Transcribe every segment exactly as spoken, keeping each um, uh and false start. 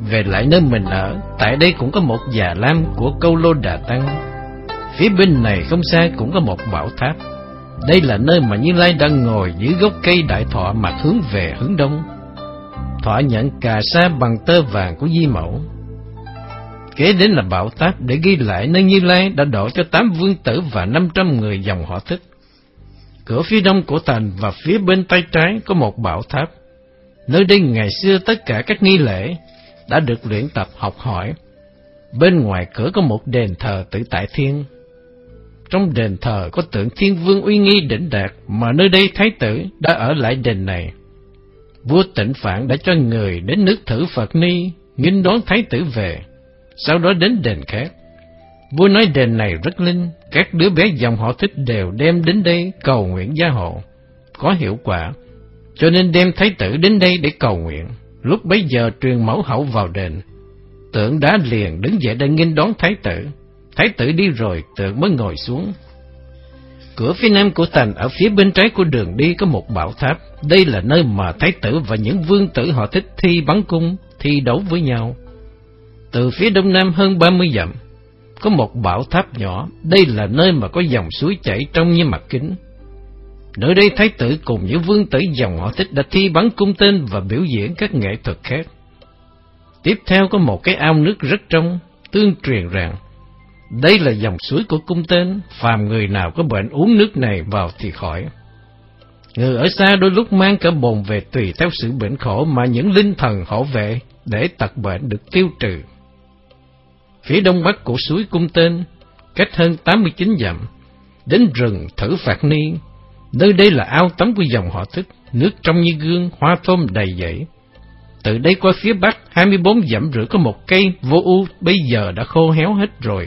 về lại nơi mình ở. Tại đây cũng có một già lam của Câu Lô Đà Tăng. Phía bên này không xa cũng có một bảo tháp. Đây là nơi mà Như Lai đang ngồi dưới gốc cây đại thọ, mặt hướng về hướng đông. Thọ nhận cà sa bằng tơ vàng của Di Mẫu. Kế đến là bảo tháp để ghi lại nơi Như Lai đã độ cho tám vương tử và năm trăm người dòng họ Thích. Cửa phía đông của thành và phía bên tay trái có một bảo tháp. Nơi đây ngày xưa tất cả các nghi lễ đã được luyện tập học hỏi. Bên ngoài cửa có một đền thờ Tự Tại Thiên. Trong đền thờ có tượng Thiên Vương uy nghi đỉnh đạt, mà nơi đây thái tử đã ở lại đền này. Vua Tịnh Phạn đã cho người đến nước thử Phật Ni nghinh đón thái tử về, sau đó đến đền khác. Vua nói đền này rất linh, các đứa bé dòng họ Thích đều đem đến đây cầu nguyện gia hộ, có hiệu quả, cho nên đem thái tử đến đây để cầu nguyện. Lúc bấy giờ truyền mẫu hậu vào đền, tượng đá liền đứng dậy để nghênh đón thái tử. Thái tử đi rồi, tượng mới ngồi xuống. Cửa phía nam của thành ở phía bên trái của đường đi có một bảo tháp. Đây là nơi mà thái tử và những vương tử họ Thích thi bắn cung, thi đấu với nhau. Từ phía đông nam hơn ba mươi dặm có một bảo tháp nhỏ. Đây là nơi mà có dòng suối chảy trong như mặt kính. Nơi đây thái tử cùng những vương tử dòng họ Thích đã thi bắn cung tên và biểu diễn các nghệ thuật khác. Tiếp theo có một cái ao nước rất trong, tương truyền rằng đây là dòng suối của cung tên, phàm người nào có bệnh uống nước này vào thì khỏi. Người ở xa đôi lúc mang cả bồn về tùy theo sự bệnh khổ mà những linh thần hộ vệ để tật bệnh được tiêu trừ. Phía đông bắc của suối cung tên, cách hơn tám mươi chín dặm, đến rừng Thử Phạt Ni. Nơi đây là ao tắm của dòng họ Thích, nước trong như gương, hoa thơm đầy dẫy. Từ đây qua phía bắc hai mươi bốn dặm rưỡi có một cây vô u, bây giờ đã khô héo hết rồi.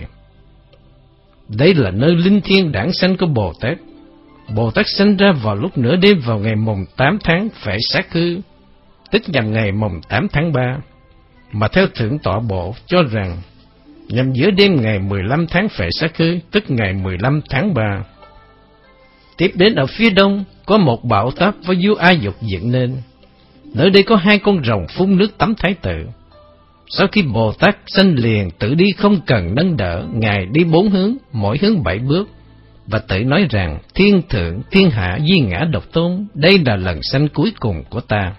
Đây là nơi linh thiêng đản sanh của Bồ Tát. Bồ Tát sanh ra vào lúc nửa đêm vào ngày mồng tám tháng Phệ Sát Khư, tức nhằm ngày mồng tám tháng ba, mà theo Thượng Tọa Bộ cho rằng nhằm giữa đêm ngày mười lăm tháng Phệ Sát Khư, tức ngày mười lăm tháng ba. Tiếp đến ở phía đông có một bảo tháp với vua A Dục dựng nên. Nơi đây có hai con rồng phun nước tắm thái tử. Sau khi Bồ Tát sanh liền tự đi không cần nâng đỡ, Ngài đi bốn hướng, mỗi hướng bảy bước, và tự nói rằng thiên thượng, thiên hạ, duy ngã độc tôn, đây là lần sanh cuối cùng của ta.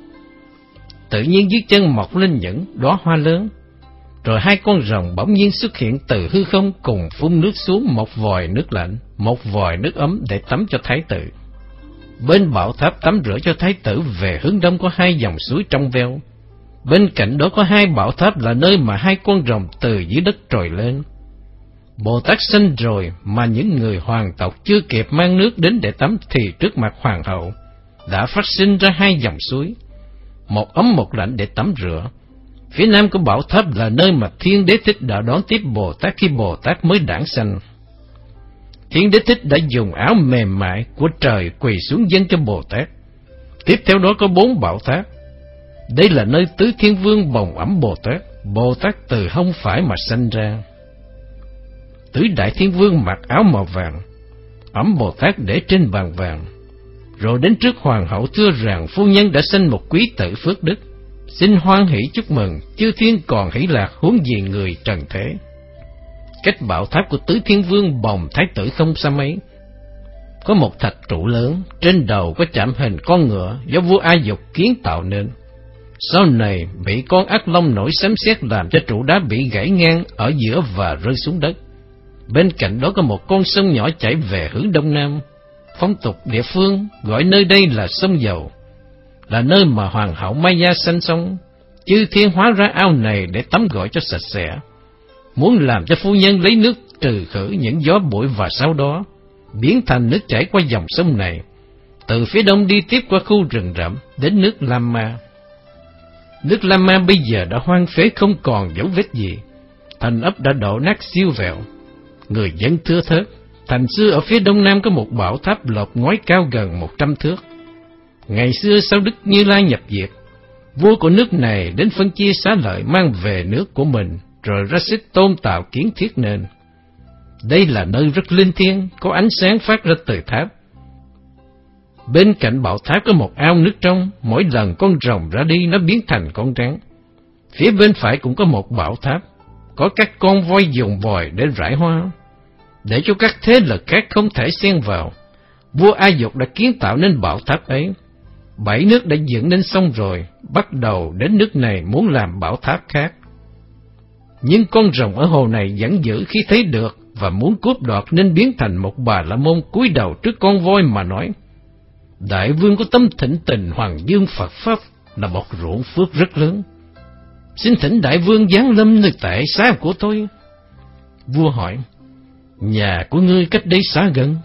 Tự nhiên dưới chân mọc lên những đóa hoa lớn, rồi hai con rồng bỗng nhiên xuất hiện từ hư không cùng phun nước xuống, một vòi nước lạnh, một vòi nước ấm để tắm cho thái tử. Bên bảo tháp tắm rửa cho thái tử về hướng đông có hai dòng suối trong veo. Bên cạnh đó có hai bảo tháp là nơi mà hai con rồng từ dưới đất trồi lên. Bồ Tát sanh rồi mà những người hoàng tộc chưa kịp mang nước đến để tắm thì trước mặt hoàng hậu đã phát sinh ra hai dòng suối, một ấm một lạnh để tắm rửa. Phía nam của bảo tháp là nơi mà Thiên Đế Thích đã đón tiếp Bồ Tát khi Bồ Tát mới đản sanh. Thiên Đế Thích đã dùng áo mềm mại của trời quỳ xuống dâng cho Bồ Tát. Tiếp theo đó có bốn bảo tháp. Đây là nơi Tứ Thiên Vương bồng ẵm Bồ Tát. Bồ Tát từ không phải mà sanh ra. Tứ Đại Thiên Vương mặc áo màu vàng, ẵm Bồ Tát để trên bàn vàng. Rồi đến trước hoàng hậu thưa rằng phu nhân đã sanh một quý tử phước đức, xin hoan hỷ chúc mừng, chư thiên còn hỷ lạc, huống gì người trần thế. Cách bảo tháp của Tứ Thiên Vương bồng thái tử không xa mấy, có một thạch trụ lớn, trên đầu có chạm hình con ngựa do vua A Dục kiến tạo nên. Sau này bị con ác long nổi sấm sét làm cho trụ đá bị gãy ngang ở giữa và rơi xuống đất. Bên cạnh đó có một con sông nhỏ chảy về hướng đông nam. Phong tục địa phương gọi nơi đây là sông Dầu, là nơi mà hoàng hậu Maya sanh sống. Chư thiên hóa ra ao này để tắm gội cho sạch sẽ, muốn làm cho phu nhân lấy nước trừ khử những gió bụi, và sau đó biến thành nước chảy qua dòng sông này, từ phía đông đi tiếp qua khu rừng rậm đến nước Lama. Nước Lama bây giờ đã hoang phế không còn dấu vết gì, thành ấp đã đổ nát siêu vẹo, người dân thưa thớt. Thành xưa ở phía đông nam có một bảo tháp lợp ngói cao gần một trăm thước. Ngày xưa sau Đức Như Lai nhập diệt, vua của nước này đến phân chia xá lợi mang về nước của mình, rồi ra sức tôn tạo kiến thiết nên. Đây là nơi rất linh thiêng, có ánh sáng phát ra từ tháp. Bên cạnh bảo tháp có một ao nước trong, mỗi lần con rồng ra đi nó biến thành con rắn. Phía bên phải cũng có một bảo tháp, có các con voi dùng vòi để rải hoa, để cho các thế lực khác không thể xen vào. Vua A Dục đã kiến tạo nên bảo tháp ấy. Bảy nước đã dựng nên xong rồi, bắt đầu đến nước này muốn làm bảo tháp khác. Nhưng con rồng ở hồ này vẫn dữ khi thấy được và muốn cướp đoạt, nên biến thành một Bà La Môn cúi đầu trước con voi mà nói: Đại vương có tâm thịnh tình hoàng dương Phật pháp là một ruộng phước rất lớn. Xin thỉnh đại vương giáng lâm nơi tệ xá của tôi. Vua hỏi: Nhà của ngươi cách đây xa gần?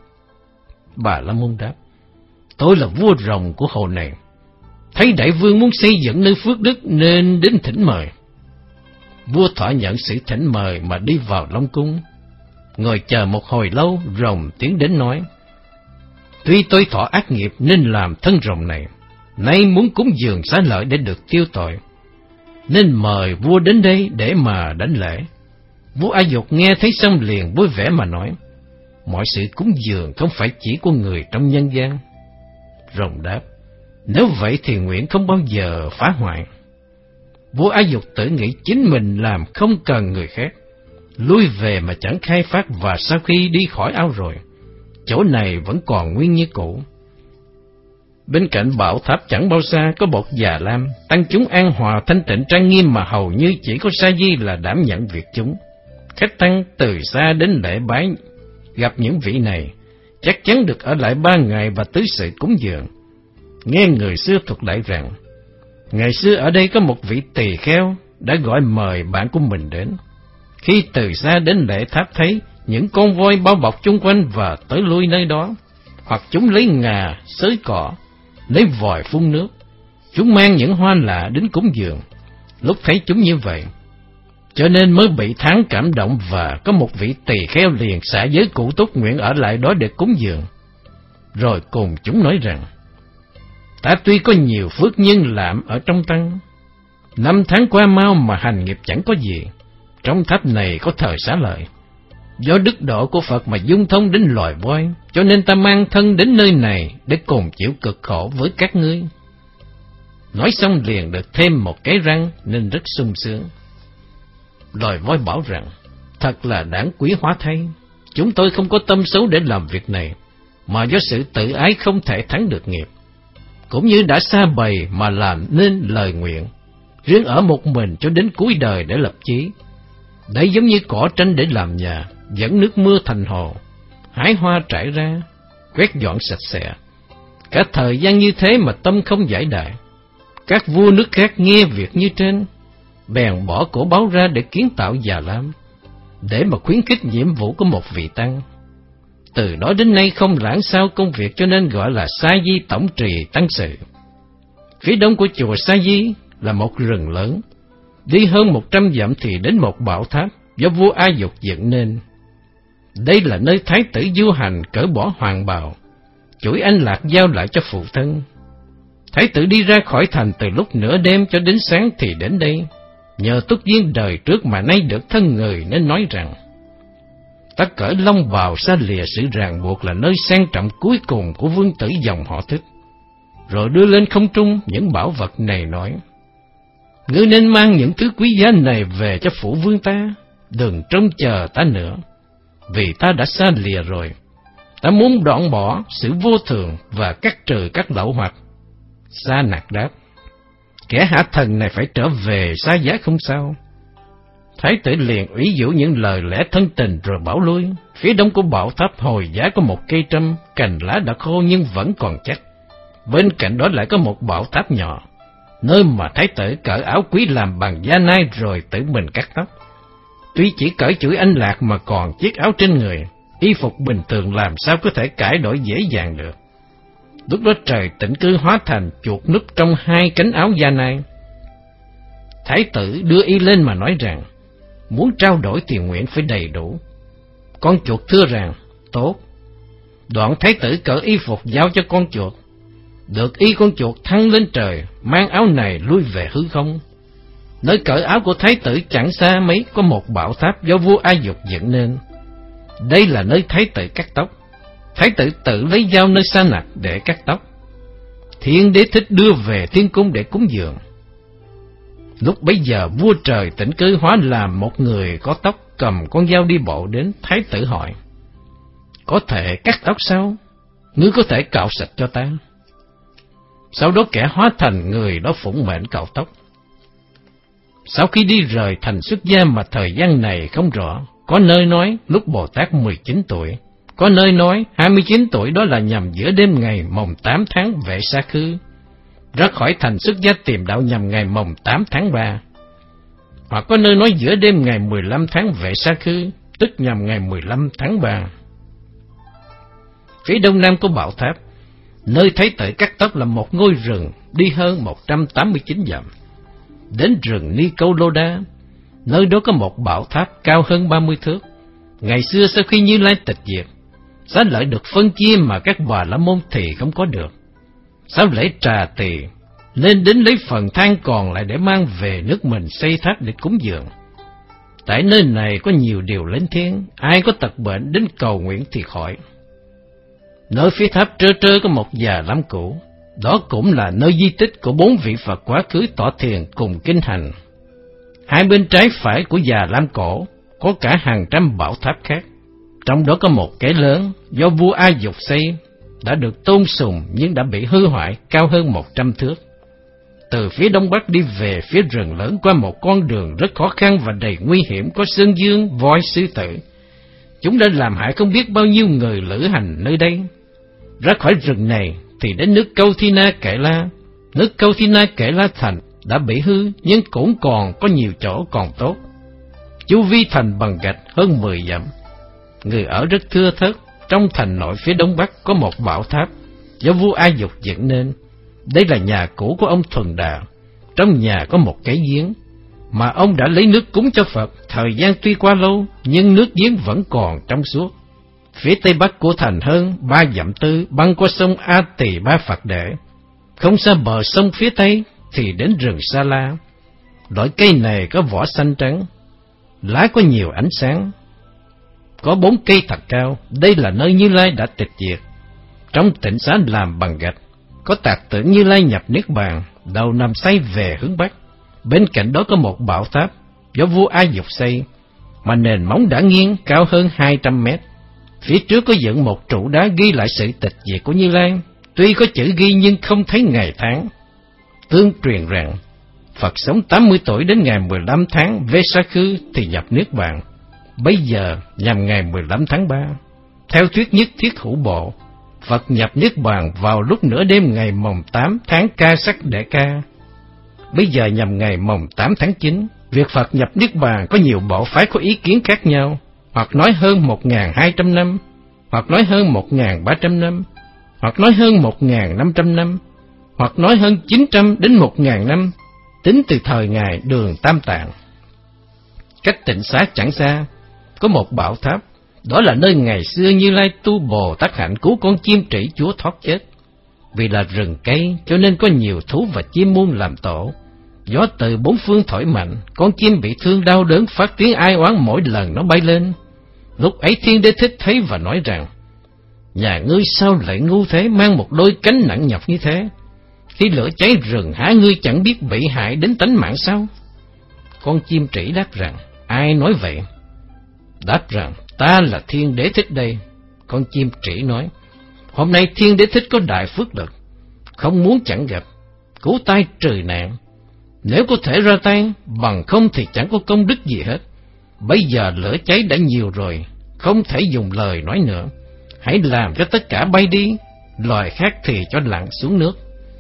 Bà La Môn đáp: Tôi là vua rồng của hồ này, thấy đại vương muốn xây dựng nơi phước đức nên đến thỉnh mời. Vua thọ nhận sự thỉnh mời mà đi vào Long cung. Ngồi chờ một hồi lâu, rồng tiến đến nói: Tuy tôi thọ ác nghiệp nên làm thân rồng này, nay muốn cúng dường xá lợi để được tiêu tội, nên mời vua đến đây để mà đảnh lễ. Vua A Dục nghe thấy xong liền vui vẻ mà nói: Mọi sự cúng dường không phải chỉ của người trong nhân gian. Rồng đáp: Nếu vậy thì nguyện không bao giờ phá hoại. Vua A Dục tự nghĩ chính mình làm không cần người khác, lui về mà chẳng khai phát, và sau khi đi khỏi ao rồi, chỗ này vẫn còn nguyên như cũ. Bên cạnh bảo tháp chẳng bao xa có một già lam, tăng chúng an hòa thanh tịnh trang nghiêm mà hầu như chỉ có Sa Di là đảm nhận việc chúng. Khách tăng từ xa đến lễ bái, gặp những vị này chắc chắn được ở lại ba ngày và tứ sự cúng dường. Nghe người xưa thuật lại rằng, ngày xưa ở đây có một vị tỳ kheo đã gọi mời bạn của mình đến. Khi từ xa đến lễ tháp thấy những con voi bao bọc chung quanh và tới lui nơi đó, hoặc chúng lấy ngà xới cỏ, lấy vòi phun nước, chúng mang những hoa lạ đến cúng dường. Lúc thấy chúng như vậy, cho nên mới bị thán cảm động, và có một vị tỳ kheo liền xả giới cụ túc nguyện ở lại đó để cúng dường. Rồi cùng chúng nói rằng, ta tuy có nhiều phước nhân làm ở trong tăng, năm tháng qua mau mà hành nghiệp chẳng có gì. Trong tháp này có thờ xá lợi, do đức độ của Phật mà dung thông đến loài voi, cho nên ta mang thân đến nơi này để cùng chịu cực khổ với các ngươi. Nói xong liền được thêm một cái răng nên rất sung sướng. Loài voi bảo rằng, thật là đáng quý hóa thay, chúng tôi không có tâm xấu để làm việc này, mà do sự tự ái không thể thắng được nghiệp, cũng như đã xa bầy mà làm nên lời nguyện, riêng ở một mình cho đến cuối đời để lập chí. Đấy giống như cỏ tranh để làm nhà, dẫn nước mưa thành hồ, hái hoa trải ra, quét dọn sạch sẽ. Cả thời gian như thế mà tâm không giải đại. Các vua nước khác nghe việc như trên, bèn bỏ cổ báo ra để kiến tạo già lam, để mà khuyến khích nhiệm vụ của một vị tăng. Từ đó đến nay không lãng sao công việc, cho nên gọi là Sa Di tổng trì tăng sự. Phía đông của chùa Sa Di là một rừng lớn, đi hơn một trăm dặm thì đến một bảo tháp do vua A Dục dựng nên. Đây là nơi thái tử du hành cởi bỏ hoàng bào, chuỗi anh lạc giao lại cho phụ thân. Thái tử đi ra khỏi thành từ lúc nửa đêm cho đến sáng thì đến đây, nhờ túc duyên đời trước mà nay được thân người, nên nói rằng, ta cởi long bào xa lìa sự ràng buộc là nơi sang trọng cuối cùng của vương tử dòng họ Thích. Rồi đưa lên không trung những bảo vật này nói, ngươi nên mang những thứ quý giá này về cho phủ vương ta, đừng trông chờ ta nữa, vì ta đã xa lìa rồi. Ta muốn đoạn bỏ sự vô thường và cắt trừ các lậu hoặc. Sa Nạc đáp, kẻ hạ thần này phải trở về xa giá không sao. Thái tử liền ủy dụ những lời lẽ thân tình rồi bảo lui. Phía đông của bảo tháp hồi giá có một cây trâm, cành lá đã khô nhưng vẫn còn chắc. Bên cạnh đó lại có một bảo tháp nhỏ, nơi mà thái tử cởi áo quý làm bằng da nai rồi tự mình cắt tóc. Tuy chỉ cởi chuỗi anh lạc mà còn chiếc áo trên người, y phục bình thường làm sao có thể cải đổi dễ dàng được. Lúc đó trời tĩnh cư hóa thành chuột núp trong hai cánh áo da nai. Thái tử đưa y lên mà nói rằng, muốn trao đổi thì nguyện phải đầy đủ. Con chuột thưa rằng, tốt. Đoạn thái tử cởi y phục giao cho con chuột. Được y con chuột thăng lên trời, mang áo này lui về hư không. Nơi cởi áo của thái tử chẳng xa mấy có một bảo tháp do vua A Dục dựng nên. Đây là nơi thái tử cắt tóc. Thái tử tự lấy dao nơi Sa Nạc để cắt tóc. Thiên đế Thích đưa về thiên cung để cúng dường. Lúc bấy giờ vua trời Tĩnh Cư hóa làm một người có tóc, cầm con dao đi bộ đến. Thái tử hỏi: có thể cắt tóc sao? Ngươi có thể cạo sạch cho ta. Sau đó kẻ hóa thành người đó phụng mệnh cạo tóc. Sau khi đi rời thành xuất gia mà thời gian này không rõ, có nơi nói lúc Bồ Tát mười chín tuổi, có nơi nói hai mươi chín tuổi, đó là nhằm giữa đêm ngày mồng tám tháng Vệ Sa Khư, ra khỏi thành xuất gia tìm đạo nhằm ngày mồng tám tháng ba. Hoặc có nơi nói giữa đêm ngày mười lăm tháng Vệ Sa Khư, tức nhằm ngày mười lăm tháng ba. Phía đông nam của Bảo Tháp, nơi Thái tử cắt tóc là một ngôi rừng đi hơn một trăm tám mươi chín dặm. Đến rừng Nicoloda, nơi đó có một bảo tháp cao hơn ba mươi thước. Ngày xưa sau khi Như Lai tịch diệt, xá lợi được phân chia mà các Bà La Môn thì không có được. Sau lễ trà tỳ, nên đến lấy phần than còn lại để mang về nước mình xây tháp để cúng dường. Tại nơi này có nhiều điều linh thiêng, ai có tật bệnh đến cầu nguyện thì khỏi. Nơi phía tháp trơ trơ có một già lam cũ, đó cũng là nơi di tích của bốn vị Phật quá khứ tọa thiền cùng kinh hành. Hai bên trái phải của già lam cổ có cả hàng trăm bảo tháp khác, trong đó có một cái lớn do vua A Dục xây, đã được tôn sùng nhưng đã bị hư hoại, cao hơn một trăm thước. Từ phía đông bắc đi về phía rừng lớn qua một con đường rất khó khăn và đầy nguy hiểm, có sơn dương, voi, sư tử. Chúng đã làm hại không biết bao nhiêu người lữ hành nơi đây. Ra khỏi rừng này thì đến nước Câu Thi Na Kệ La. Nước Câu Thi Na Kệ La thành đã bị hư, nhưng cũng còn có nhiều chỗ còn tốt. Chu vi thành bằng gạch hơn mười dặm, người ở rất thưa thớt. Trong thành nội phía đông bắc có một bảo tháp do vua A Dục dựng nên. Đây là nhà cũ của ông Thuần Đà. Trong nhà có một cái giếng mà ông đã lấy nước cúng cho Phật. Thời gian tuy qua lâu, nhưng nước giếng vẫn còn trong suốt. Phía tây bắc của thành hơn ba dặm tư, băng qua sông A Tỳ Ba Phật Đệ. Không xa bờ sông phía tây thì đến rừng Sa La. Loại cây này có vỏ xanh trắng, lá có nhiều ánh sáng, có bốn cây thật cao. Đây là nơi Như Lai đã tịch diệt. Trong tịnh xá làm bằng gạch, có tạc tượng Như Lai nhập niết bàn, đầu nằm xoay về hướng bắc. Bên cạnh đó có một bảo tháp do vua A Dục xây, mà nền móng đã nghiêng, cao hơn hai trăm mét. Phía trước có dựng một trụ đá ghi lại sự tịch diệt của Như Lai. Tuy có chữ ghi nhưng không thấy ngày tháng. Tương truyền rằng Phật sống tám mươi tuổi đến ngày mười lăm tháng Vê Sa Khư thì nhập niết bàn. Bây giờ nhằm ngày mười lăm tháng ba. Theo thuyết nhất thiết hữu bộ, Phật nhập niết bàn vào lúc nửa đêm ngày mồng tám tháng Ca Sắc Đệ Ca. Bây giờ nhằm ngày mồng tám tháng chín. Việc Phật nhập niết bàn có nhiều bộ phái có ý kiến khác nhau, hoặc nói hơn một nghìn hai trăm năm, hoặc nói hơn một nghìn ba trăm năm, hoặc nói hơn một nghìn năm trăm năm, hoặc nói hơn chín trăm đến một nghìn năm, tính từ thời Ngài Đường Tam Tạng. Cách tịnh xá chẳng xa, có một bảo tháp, đó là nơi ngày xưa Như Lai tu Bồ Tát hạnh cứu con chim trĩ chúa thoát chết. Vì là rừng cây cho nên có nhiều thú và chim muôn làm tổ. Gió từ bốn phương thổi mạnh, con chim bị thương đau đớn phát tiếng ai oán mỗi lần nó bay lên. Lúc ấy Thiên Đế Thích thấy và nói rằng: nhà ngươi sao lại ngu thế, mang một đôi cánh nặng nhọc như thế? Khi lửa cháy rừng hả ngươi chẳng biết bị hại đến tánh mạng sao? Con chim trĩ đáp rằng: ai nói vậy? Đáp rằng: ta là Thiên Đế Thích đây. Con chim trĩ nói: hôm nay Thiên Đế Thích có đại phước lực, không muốn chẳng gặp, cứu tai trừ nạn. Nếu có thể ra tay, bằng không thì chẳng có công đức gì hết. Bây giờ lửa cháy đã nhiều rồi, không thể dùng lời nói nữa. Hãy làm cho tất cả bay đi, loài khác thì cho lặn xuống nước.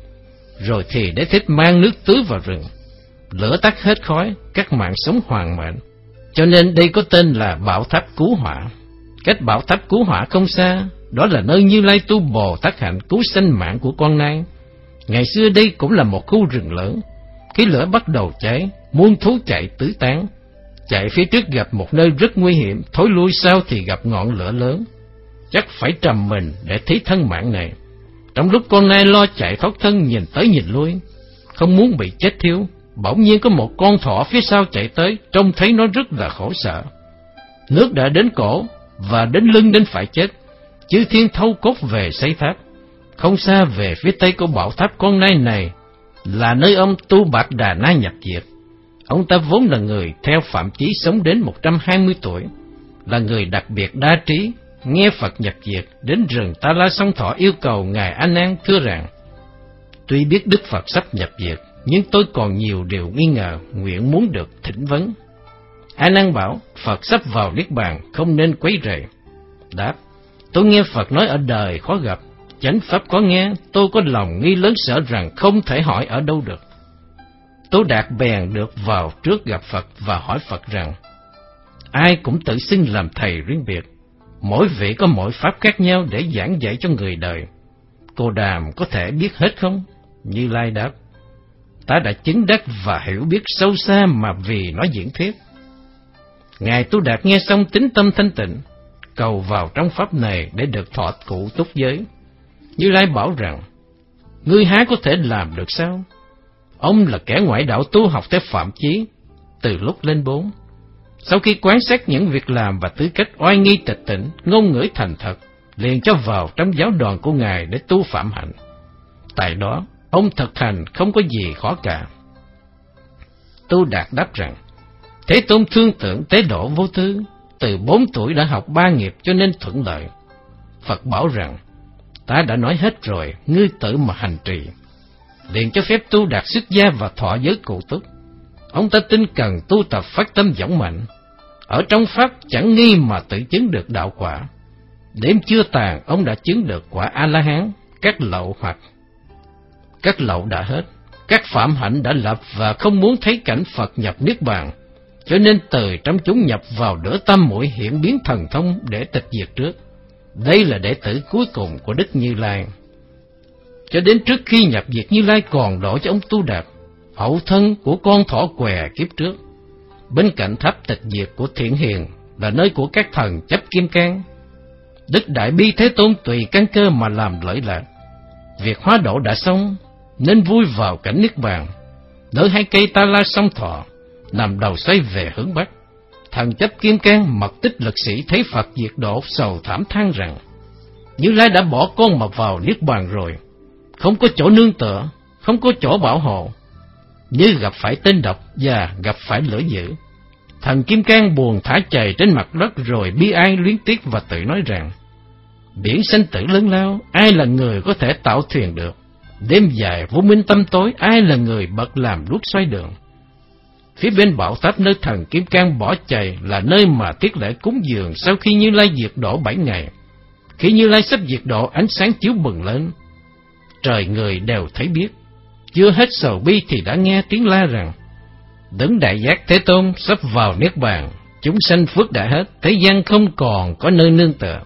Rồi thì Đế Thích mang nước tưới vào rừng, lửa tắt hết khói, các mạng sống hoàn mệnh. Cho nên đây có tên là Bảo Tháp Cứu Hỏa. Cách Bảo Tháp Cứu Hỏa không xa, đó là nơi Như Lai tu Bồ Tát hạnh cứu sanh mạng của con nai. Ngày xưa đây cũng là một khu rừng lớn. Khi lửa bắt đầu cháy, muôn thú chạy tứ tán. Chạy phía trước gặp một nơi rất nguy hiểm, thối lui sau thì gặp ngọn lửa lớn. Chắc phải trầm mình để thí thân mạng này. Trong lúc con nai lo chạy thoát thân, nhìn tới nhìn lui, không muốn bị chết thiêu, bỗng nhiên có một con thỏ phía sau chạy tới, trông thấy nó rất là khổ sợ. Nước đã đến cổ và đến lưng đến phải chết. Chư thiên thâu cốt về xây tháp. Không xa về phía tây của bảo tháp con nai này là nơi ông Tu Bạt Đà Na nhập diệt. Ông ta vốn là người theo Phạm Chí sống đến một trăm hai mươi tuổi, là người đặc biệt đa trí. Nghe Phật nhập diệt đến rừng Ta La Song Thọ, yêu cầu Ngài A Nan thưa rằng: tuy biết Đức Phật sắp nhập diệt, nhưng tôi còn nhiều điều nghi ngờ, nguyện muốn được thỉnh vấn. A Nan bảo: Phật sắp vào niết bàn, không nên quấy rầy. Đáp: tôi nghe Phật nói ở đời khó gặp, chánh pháp có nghe, tôi có lòng nghi lớn sợ rằng không thể hỏi ở đâu được. Tô Đạt bèn được vào trước gặp Phật và hỏi Phật rằng: ai cũng tự xưng làm thầy riêng biệt, mỗi vị có mỗi pháp khác nhau để giảng dạy cho người đời, Cô Đàm có thể biết hết không? Như Lai đáp: ta đã chứng đắc và hiểu biết sâu xa mà vì nó diễn thuyết. Ngài Tu Đạt nghe xong tín tâm thanh tịnh, cầu vào trong pháp này để được thọ cụ túc giới. Như Lai bảo rằng: ngươi há có thể làm được sao? Ông là kẻ ngoại đạo tu học theo Phạm Chí từ lúc lên bốn. Sau khi quan sát những việc làm và tư cách oai nghi tịch tỉnh, ngôn ngữ thành thật, liền cho vào trong giáo đoàn của Ngài để tu phạm hạnh. Tại đó, ông thực hành không có gì khó cả. Tu Đạt đáp rằng: Thế Tôn thương tưởng tế độ vô tư, từ bốn tuổi đã học ba nghiệp cho nên thuận lợi. Phật bảo rằng: ta đã nói hết rồi, ngươi tự mà hành trì. Liền cho phép Tu Đạt xuất gia và thọ giới cụ túc. Ông ta tinh cần tu tập phát tâm dũng mạnh, ở trong pháp chẳng nghi mà tự chứng được đạo quả. Đêm chưa tàn, ông đã chứng được quả A-la-hán. Các lậu hoặc các lậu đã hết, các phạm hạnh đã lập và không muốn thấy cảnh Phật nhập niết bàn, cho nên từ trong chúng nhập vào đỡ tâm mũi hiện biến thần thông để tịch diệt trước. Đây là đệ tử cuối cùng của Đức Như Lai. Cho đến trước khi nhập diệt, Như Lai còn đổ cho ông Tu Đạt, hậu thân của con thỏ què kiếp trước. Bên cạnh tháp tịch diệt của Thiện Hiền là nơi của các thần chấp kim cang. Đức Đại Bi Thế Tôn tùy căn cơ mà làm lợi lạc. Việc hóa độ đã xong, nên vui vào cảnh niết bàn. Nơi hai cây Ta La Song Thọ nằm đầu xoay về hướng bắc. Thần chấp kim cang mật tích lực sĩ thấy Phật diệt độ, sầu thảm than rằng: Như Lai đã bỏ con mà vào niết bàn rồi, không có chỗ nương tựa, không có chỗ bảo hộ, như gặp phải tên độc và gặp phải lửa dữ. Thần kim cang buồn thả chày trên mặt đất rồi bi ai luyến tiếc và tự nói rằng: biển sanh tử lớn lao, ai là người có thể tạo thuyền được? Đêm dài vô minh tâm tối, ai là người bật làm đuốc xoay đường? Phía bên bảo tháp nơi thần kim cang bỏ chày là nơi mà tiết lễ cúng dường sau khi Như Lai diệt độ bảy ngày. Khi Như Lai sắp diệt độ, ánh sáng chiếu bừng lên, trời người đều thấy biết. Chưa hết sầu bi thì đã nghe tiếng la rằng: Đấng Đại Giác Thế Tôn sắp vào niết bàn, chúng sanh phước đã hết, thế gian không còn có nơi nương tựa.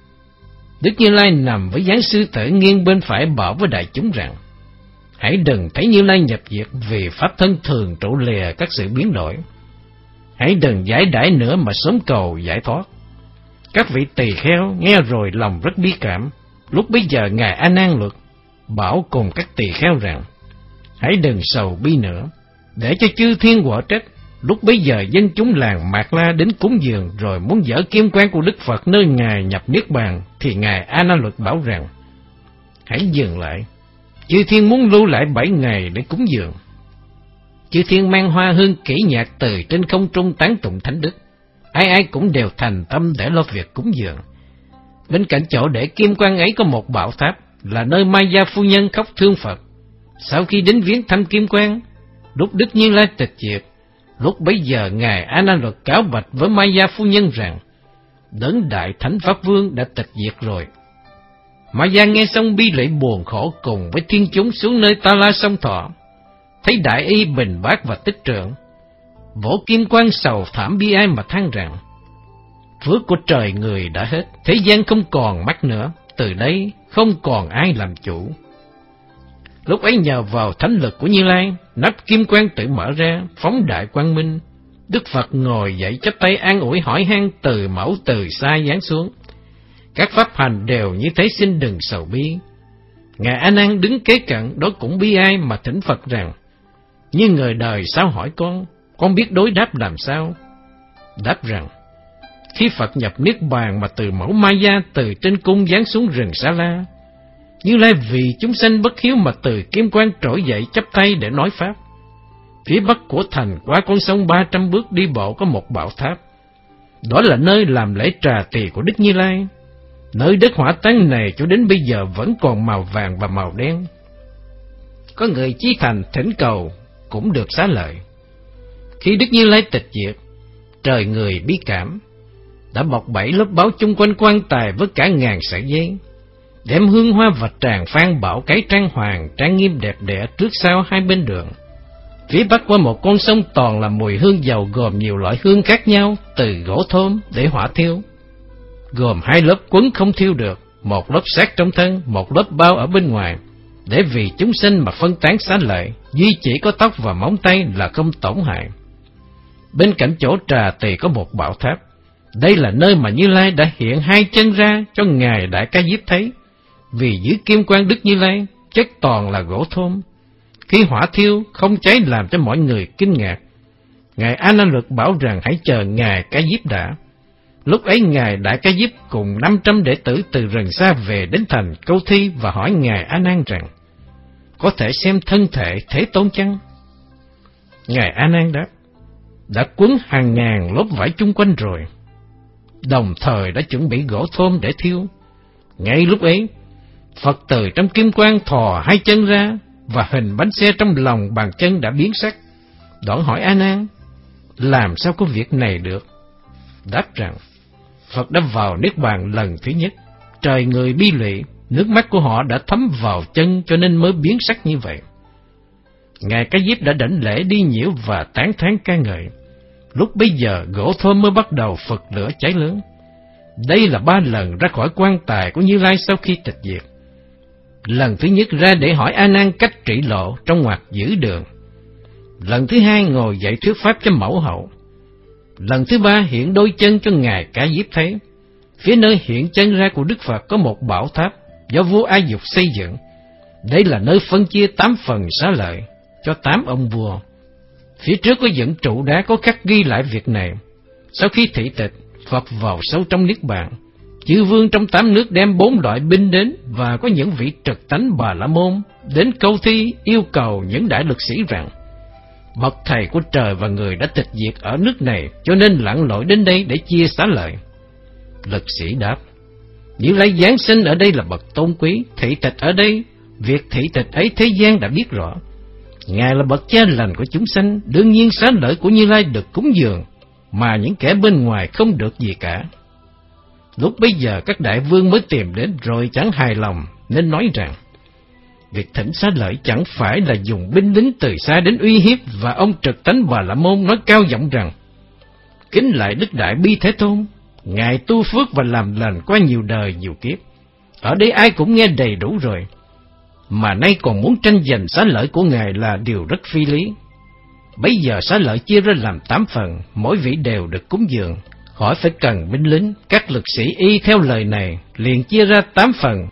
Đức Như Lai nằm với dáng sư tử nghiêng bên phải bảo với đại chúng rằng: hãy đừng thấy Như Lai nhập diệt, vì pháp thân thường trụ lìa các sự biến đổi. Hãy đừng giải đãi nữa mà sớm cầu giải thoát. Các vị tỳ kheo nghe rồi lòng rất bi cảm. Lúc bấy giờ Ngài A Nan Luật bảo cùng các tỳ kheo rằng: hãy đừng sầu bi nữa, để cho chư thiên quở trách. Lúc bấy giờ dân chúng làng Mạt La đến cúng dường, rồi muốn dỡ kim quan của Đức Phật nơi Ngài nhập niết bàn, thì Ngài A Nan Luật bảo rằng: hãy dừng lại, chư thiên muốn lưu lại bảy ngày để cúng dường. Chư thiên mang hoa hương kỹ nhạc từ trên không trung tán tụng thánh đức, ai ai cũng đều thành tâm để lo việc cúng dường. Bên cạnh chỗ để kim quan ấy có một bảo tháp, là nơi Mai Gia phu nhân khóc thương Phật. Sau khi đến viếng thăm kim quan, lúc Đức Như Lai tịch diệt, lúc bấy giờ Ngài A Nan Luật cáo bạch với Mai Gia phu nhân rằng: Đấng Đại Thánh Pháp Vương đã tịch diệt rồi. Mai Gia nghe xong bi lụy buồn khổ, cùng với thiên chúng xuống nơi Ta La Song Thọ, thấy Đại Y Bình Bát và Tích Trượng, vỗ kim quan sầu thảm bi ai mà than rằng: phước của trời người đã hết, thế gian không còn mắc nữa, từ đây không còn ai làm chủ. Lúc ấy nhờ vào thánh lực của Như Lai, nắp kim quan tự mở ra, phóng đại quang minh. Đức Phật ngồi dậy chắp tay an ủi hỏi han, từ mẫu từ xa giáng xuống. Các pháp hành đều như thế, xin đừng sầu bi. Ngài A Nan đứng kế cận, đó cũng bi ai mà thỉnh Phật rằng: như người đời sao hỏi con, con biết đối đáp làm sao? Đáp rằng: khi Phật nhập niết bàn mà từ mẫu Ma Gia từ trên cung giáng xuống rừng Sa La, Như Lai vì chúng sanh bất hiếu mà từ kim quan trỗi dậy chắp tay để nói pháp. Phía bắc của thành, qua con sông ba trăm bước đi bộ có một bảo tháp. Đó là nơi làm lễ trà tỳ của Đức Như Lai. Nơi đất hỏa táng này cho đến bây giờ vẫn còn màu vàng và màu đen. Có người chí thành thỉnh cầu cũng được xá lợi. Khi Đức Như Lai tịch diệt, trời người bi cảm, đã bọc bảy lớp báo chung quanh quan tài với cả ngàn sợi dây, đem hương hoa và tràng phan bảo cái trang hoàng trang nghiêm đẹp đẽ trước sau hai bên đường. Phía bắc qua một con sông toàn là mùi hương dầu, gồm nhiều loại hương khác nhau, từ gỗ thơm để hỏa thiêu, gồm hai lớp quấn không thiêu được, một lớp sát trong thân, một lớp bao ở bên ngoài, để vì chúng sinh mà phân tán xá lợi, duy chỉ có tóc và móng tay là không tổn hại. Bên cạnh chỗ trà tỳ có một bảo tháp. Đây là nơi mà Như Lai đã hiện hai chân ra cho Ngài Đại Ca Diếp thấy, vì dưới kim quan Đức Như Lai chất toàn là gỗ thơm. Khi hỏa thiêu không cháy làm cho mọi người kinh ngạc. Ngài A Nan Luật bảo rằng hãy chờ Ngài Ca Diếp đã. Lúc ấy Ngài Đại Ca Diếp cùng năm trăm đệ tử từ rừng xa về đến thành Câu Thi và hỏi Ngài A Nan rằng: có thể xem thân thể Thế Tôn chăng? Ngài A Nan đáp: đã quấn hàng ngàn lớp vải chung quanh rồi, đồng thời đã chuẩn bị gỗ thơm để thiêu. Ngay lúc ấy, Phật từ trong kim quang thò hai chân ra, và hình bánh xe trong lòng bàn chân đã biến sắc. Đoạn hỏi A Nan: làm sao có việc này được? Đáp rằng: Phật đã vào niết bàn lần thứ nhất, trời người bi lụy, nước mắt của họ đã thấm vào chân cho nên mới biến sắc như vậy. Ngài Ca Diếp đã đảnh lễ đi nhiễu và tán thán ca ngợi. Lúc bấy giờ gỗ thơm mới bắt đầu phật lửa cháy lớn. Đây là ba lần ra khỏi quan tài của Như Lai sau khi tịch diệt. Lần thứ nhất ra để hỏi A Nan cách trị lộ trong ngoặc giữ đường. Lần thứ hai ngồi dạy thuyết pháp cho mẫu hậu. Lần thứ ba hiện đôi chân cho Ngài Ca Diếp thấy. Phía nơi hiện chân ra của Đức Phật có một bảo tháp do vua A Dục xây dựng. Đây là nơi phân chia tám phần xá lợi cho tám ông vua. Phía trước có dựng trụ đá có khắc ghi lại việc này. Sau khi thị tịch, Phật vào sâu trong niết bàn. Chư vương trong tám nước đem bốn loại binh đến, và có những vị trực tánh Bà La Môn đến Câu Thi yêu cầu những đại lực sĩ rằng: bậc thầy của trời và người đã tịch diệt ở nước này, cho nên lặn lội đến đây để chia xá lợi. Lực sĩ đáp: Như Lai giáng sinh ở đây là bậc tôn quý, thị tịch ở đây, việc thị tịch ấy thế gian đã biết rõ. Ngài là bậc cha lành của chúng sanh, đương nhiên xá lợi của Như Lai được cúng dường, mà những kẻ bên ngoài không được gì cả. Lúc bấy giờ các đại vương mới tìm đến rồi chẳng hài lòng, nên nói rằng: việc thỉnh xá lợi chẳng phải là dùng binh lính từ xa đến uy hiếp. Và ông trực tánh Bà La Môn nói cao giọng rằng: kính lại Đức Đại Bi Thế Tôn, Ngài tu phước và làm lành qua nhiều đời nhiều kiếp, ở đây ai cũng nghe đầy đủ rồi, mà nay còn muốn tranh giành xá lợi của Ngài là điều rất phi lý. Bấy giờ xá lợi chia ra làm tám phần, mỗi vị đều được cúng dường, khỏi phải cần binh lính. Các lực sĩ y theo lời này liền chia ra tám phần.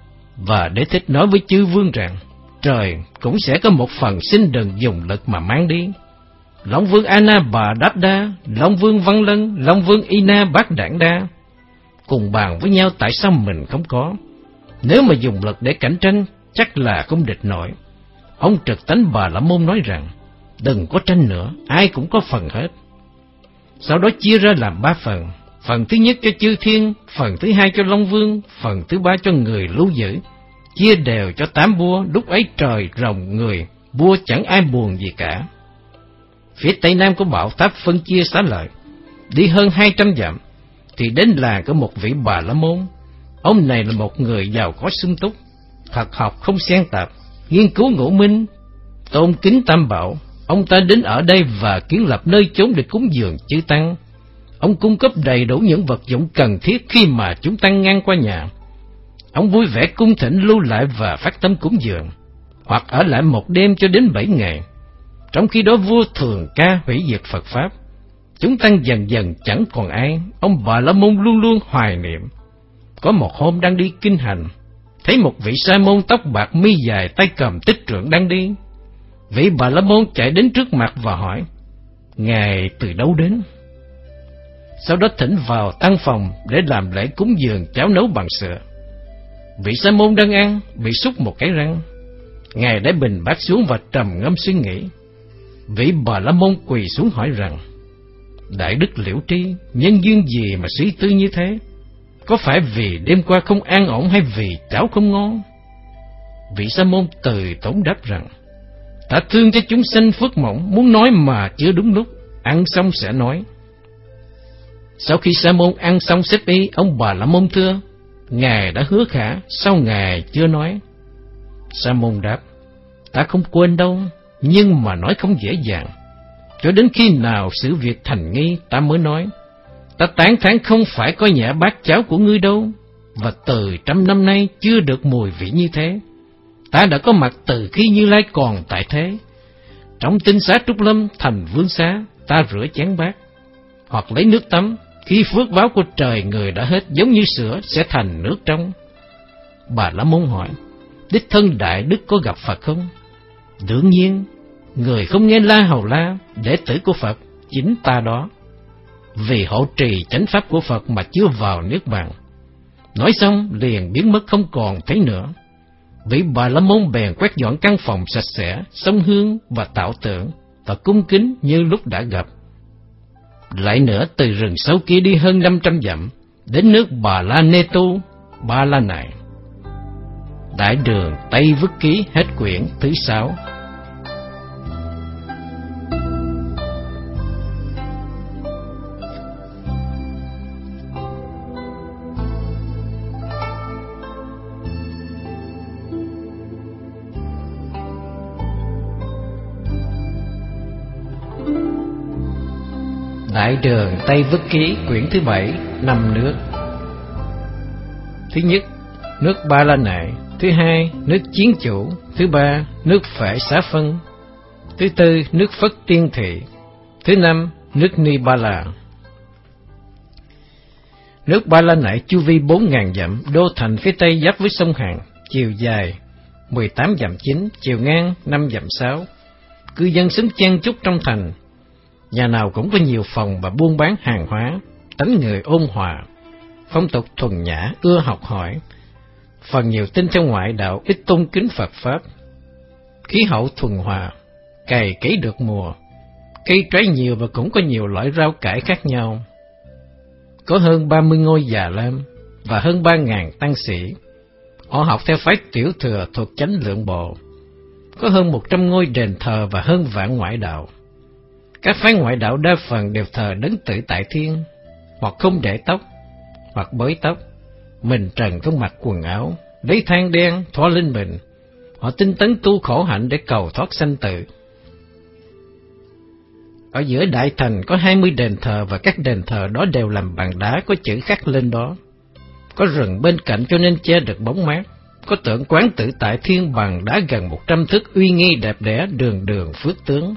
Và Đế Thích nói với chư vương rằng: trời cũng sẽ có một phần xin đừng dùng lực mà mang đi. Long vương Ana Bà Đáp Đa, Long vương Văn Lân, Long vương Ina Bát Đản Đa cùng bàn với nhau tại sao mình không có. Nếu mà dùng lực để cạnh tranh, chắc là không địch nổi. Ông trực tánh Bà La Môn nói rằng: đừng có tranh nữa, ai cũng có phần hết. Sau đó chia ra làm ba phần. Phần thứ nhất cho chư thiên, phần thứ hai cho Long Vương, phần thứ ba cho người lưu giữ. Chia đều cho tám vua. Lúc ấy trời rồng người, vua chẳng ai buồn gì cả. Phía tây nam của bảo tháp phân chia xá lợi. Đi hơn hai trăm dặm thì đến làng của một vị Bà La Môn. Ông này là một người giàu có sung túc, thật học không xen tạp, nghiên cứu ngũ minh, tôn kính tam bảo. Ông ta đến ở đây và kiến lập nơi chốn để cúng dường chư tăng. Ông cung cấp đầy đủ những vật dụng cần thiết khi mà chúng tăng ngang qua nhà. Ông vui vẻ cung thỉnh lưu lại và phát tâm cúng dường, hoặc ở lại một đêm cho đến bảy ngày. Trong khi đó vua thường ca hủy diệt Phật Pháp. Chúng tăng dần dần chẳng còn ai. Ông Bà La Môn luôn luôn hoài niệm. Có một hôm đang đi kinh hành, thấy một vị sa môn tóc bạc mi dài tay cầm tích trượng đang đi. Vị Bà La Môn chạy đến trước mặt và hỏi: Ngài từ đâu đến? Sau đó thỉnh vào tăng phòng để làm lễ cúng dường cháo nấu bằng sữa. Vị sa môn đang ăn, bị sút một cái răng. Ngài để bình bát xuống và trầm ngâm suy nghĩ. Vị Bà La Môn quỳ xuống hỏi rằng: Đại đức Liễu Tri, nhân duyên gì mà suy tư như thế? Có phải vì đêm qua không an ổn hay vì cháo không ngon? Vị Sa môn từ tốn đáp rằng: Ta thương cho chúng sanh phước mỏng, muốn nói mà chưa đúng lúc, ăn xong sẽ nói. Sau khi Sa môn ăn xong xếp y, ông Bà La Môn thưa: Ngài đã hứa khả, sao Ngài chưa nói? Sa môn đáp: Ta không quên đâu, nhưng mà nói không dễ dàng. Cho đến khi nào sự việc thành nghi, ta mới nói. Ta tán thán không phải coi nhẹ bát cháo của ngươi đâu, và từ trăm năm nay chưa được mùi vị như thế. Ta đã có mặt từ khi Như Lai còn tại thế. Trong tinh xá Trúc Lâm thành vương xá, ta rửa chén bát, hoặc lấy nước tắm. Khi phước báo của trời người đã hết, giống như sữa sẽ thành nước trong. Bà La Môn hỏi: Đích thân Đại Đức có gặp Phật không? Đương nhiên, người không nghe La Hầu La, đệ tử của Phật, chính ta đó. Vì hộ trì chánh pháp của Phật mà chưa vào niết bàn. Nói xong liền biến mất không còn thấy nữa. Vị Bà La Môn bèn quét dọn căn phòng sạch sẽ, xông hương và tạo tượng, và cung kính như lúc đã gặp. Lại nữa, từ rừng sâu kia đi hơn năm trăm dặm, đến nước Bà La Nê Tu, Ba La Nại. Đại đường Tây Vức Ký, hết quyển thứ sáu. Đại đường Tây Vức Ký, quyển thứ bảy, năm nước. Thứ nhất, nước Ba La Nại. Thứ hai, nước Chiến Chủ. Thứ ba, nước Phệ Xá Phân. Thứ tư, nước Phất Tiên Thị. Thứ năm, nước Ni Ba La. Nước Ba La Nại chu vi bốn ngàn dặm, đô thành phía tây giáp với sông Hàn, chiều dài mười tám dặm chín, chiều ngang năm dặm sáu. Cư dân sống chen chúc trong thành, nhà nào cũng có nhiều phòng và buôn bán hàng hóa, tánh người ôn hòa, phong tục thuần nhã, ưa học hỏi, phần nhiều tin theo ngoại đạo, ít tôn kính Phật Pháp. Khí hậu thuần hòa, cày cấy được mùa, cây trái nhiều và cũng có nhiều loại rau cải khác nhau. Có hơn ba mươi ngôi già lam và hơn ba ngàn tăng sĩ. Họ học theo phái tiểu thừa thuộc chánh lượng bộ. Có hơn một trăm ngôi đền thờ và hơn vạn ngoại đạo. Các phái ngoại đạo đa phần đều thờ đấng Tự Tại Thiên, hoặc không để tóc, hoặc bới tóc, mình trần không mặc quần áo, lấy than đen thoa lên mình. Họ tinh tấn tu khổ hạnh để cầu thoát sanh tử. Ở giữa đại thành có hai mươi đền thờ và các đền thờ đó đều làm bằng đá có chữ khắc lên đó. Có rừng bên cạnh cho nên che được bóng mát. Có tượng Quán Tự Tại Thiên bằng đá gần một trăm thước, uy nghi đẹp đẽ, đường đường phước tướng.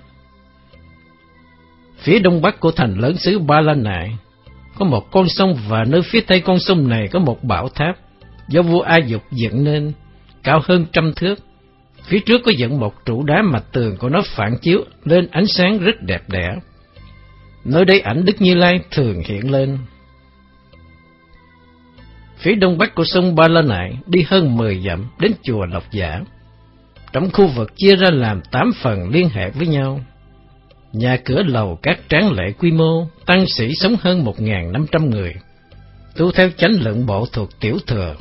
Phía đông bắc của thành lớn xứ Ba La Nại có một con sông, và nơi phía tây con sông này có một bảo tháp do vua A Dục dựng nên, cao hơn trăm thước. Phía trước có dựng một trụ đá, mặt tường của nó phản chiếu lên ánh sáng rất đẹp đẽ. Nơi đây ảnh Đức Như Lai thường hiện lên. Phía đông bắc của sông Ba La Nại đi hơn mười dặm đến chùa Lộc Giả. Trong khu vực chia ra làm tám phần liên hệ với nhau. Nhà cửa lầu các tráng lệ quy mô, tăng sĩ sống hơn một nghìn năm trăm người, tu theo chánh lượng bộ thuộc tiểu thừa.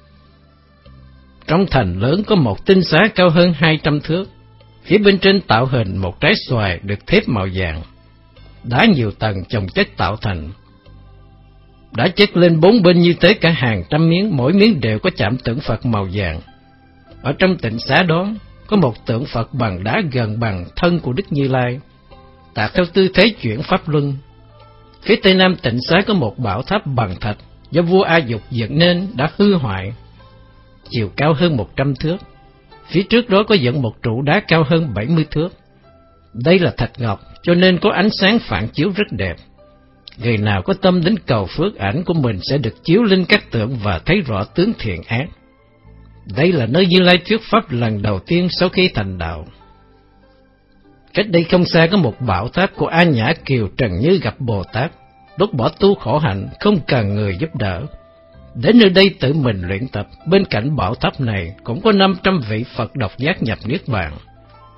Trong thành lớn có một tinh xá cao hơn hai trăm thước, phía bên trên tạo hình một trái xoài được thép màu vàng, đá nhiều tầng chồng chất tạo thành. Đã chất lên bốn bên như thế cả hàng trăm miếng, mỗi miếng đều có chạm tượng Phật màu vàng. Ở trong tịnh xá đó có một tượng Phật bằng đá gần bằng thân của Đức Như Lai, tạc theo tư thế chuyển pháp luân. Phía tây nam tịnh xá có một bảo tháp bằng thạch do vua A Dục dựng nên, đã hư hoại, chiều cao hơn một trăm thước. Phía trước đó có dựng một trụ đá cao hơn bảy mươi thước. Đây là thạch ngọc, cho nên có ánh sáng phản chiếu rất đẹp. Người nào có tâm đến cầu phước, ảnh của mình sẽ được chiếu lên các tượng và thấy rõ tướng thiện ác. Đây là nơi Như Lai thuyết pháp lần đầu tiên sau khi thành đạo. Cách đây không xa có một bảo tháp của A Nhã Kiều Trần Như gặp Bồ Tát, đốt bỏ tu khổ hạnh, không cần người giúp đỡ. Đến nơi đây tự mình luyện tập. Bên cạnh bảo tháp này cũng có năm trăm vị Phật độc giác nhập niết bàn.